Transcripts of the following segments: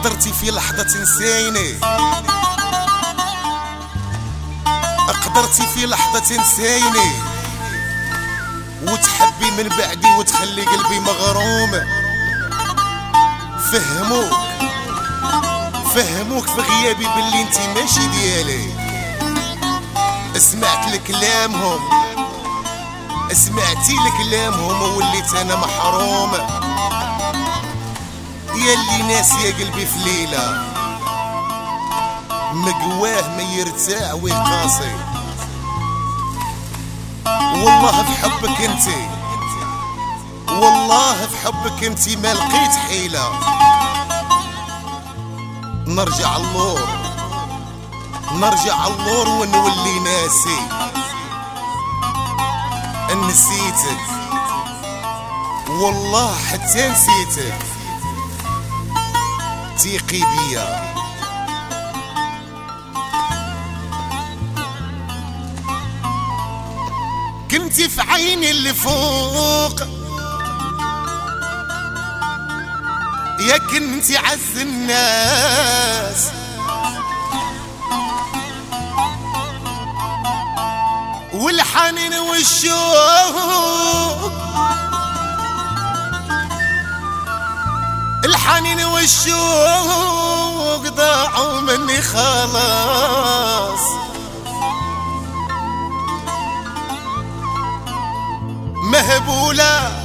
قدرتي في لحظة تنسيني، قدرتي في لحظة تنسيني وتحبي من بعدي وتخلي قلبي مغروم. فهموك في غيابي باللي انتي ماشي ديالي. سمعت لكلامهم، سمعتي لكلامهم ووليت انا محروم. ياللي ناس يا قلبي في ليلة مقواه ما يرتاع ويقاسي. والله في حبك انتي، والله في حبك انتي ما لقيت حيلة. نرجع اللور ونولي ناسي. نسيتك والله حتى نسيتك، تيقي بيا. كنتي في عيني اللي فوق، يا كنتي عز الناس. والحنين والشوق، الحنين والشوق ضاعوا مني خلاص. مهبولة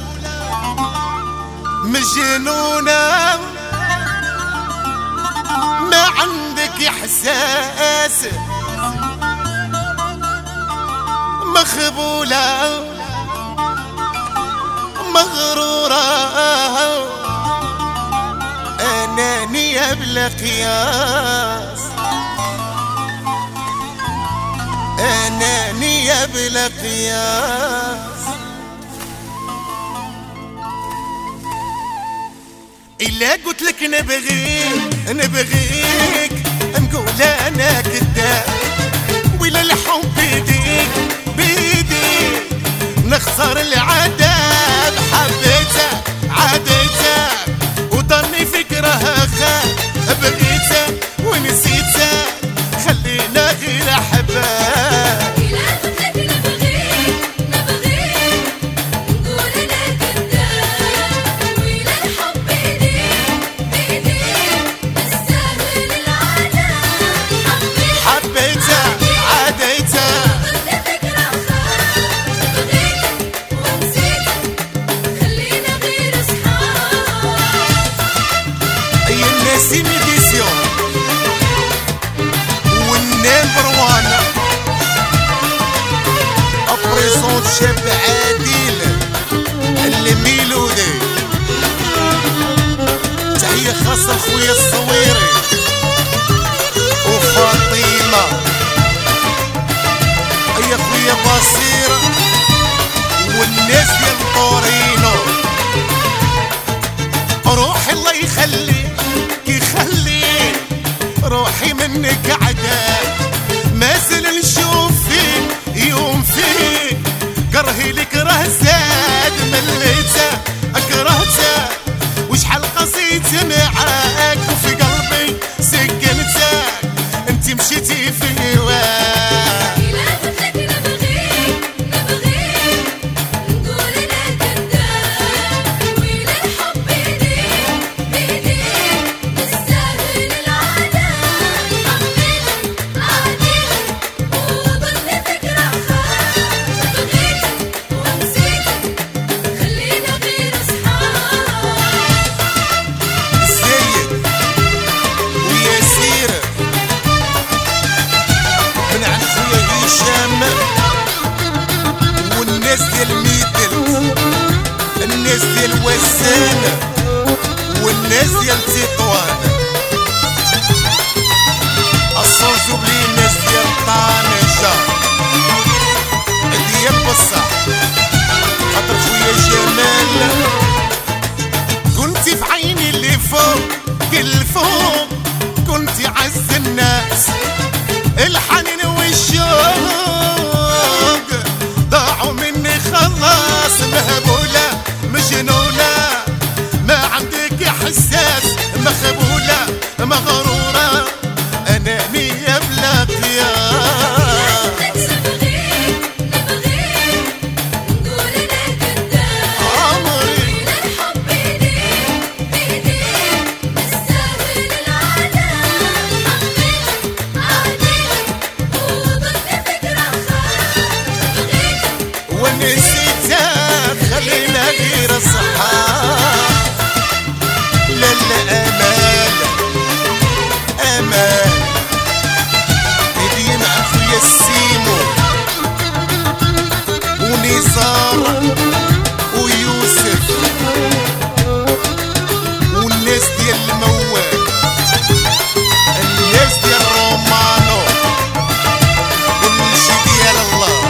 مجنونة ما عندك إحساس. مخبولة مغرورة أنانية بلا قياس، أنانية بلا قياس. إلا قلت لك نبغيك نقول أنا كذاب. ولا الحب بيديك نخسر العذاب. حبيتك عاديتك وضلني فكرها خاب. بغيتك ونسيتك خلينا غير أحباب. شاب عادل الميلودي، تحية خاصة خويا الصويري وفاطمة. يا خويا بصير والناس ديال طورينو. روحي الله يخليك روحي منك عذاب. ما زال نشوف فيك يوم فيك كرهي لك راه زاد. مليته كرهته وشحال قصيت معاك وفي قلبي سكنتك. انتي مشيتي في هواك. والناس ديال ميدل، الناس ديال وسانة والناس ديال تطوان. الصوصو بلي الناس ديال طنجة ديال بصح. خاطر خويا جمال كنتي في عيني اللي فوق الفوق. كنتي عز الناس، الحنين والشوق ضاعوا مني خلاص. مهبولة مجنونة ما عندك إحساس. مخبولة مغرورة أنانية بلا قياس. نبغيك نقول أنا كذاب عمري الحب بيديك مستاهل العذاب. حبيتك عاديتك وضد فكرة خايف. ونسيتك خلينا غير الصحاب. لا أمان أمان يدين أخويا السيمو ونزار ويوسف والناس ديال الموال، الناس ديال رومانو، كل شي ديال الله.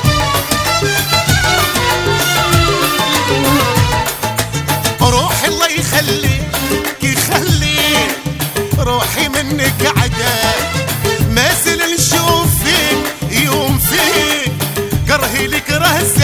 روحي الله يخليك يخليك، روحي منك عداك، ما زال نشوف فيك يوم فيك كرهي لك راه